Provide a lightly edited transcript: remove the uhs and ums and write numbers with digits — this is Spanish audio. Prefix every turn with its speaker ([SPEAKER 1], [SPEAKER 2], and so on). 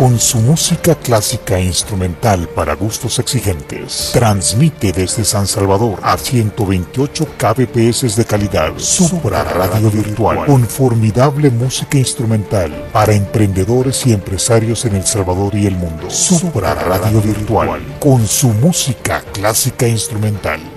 [SPEAKER 1] con su música clásica e instrumental para gustos exigentes. Transmite desde San Salvador a 128 kbps de calidad. Supra Radio Virtual, con formidable música instrumental para emprendedores y empresarios en El Salvador y el mundo. Supra Radio Virtual, con su música clásica e instrumental.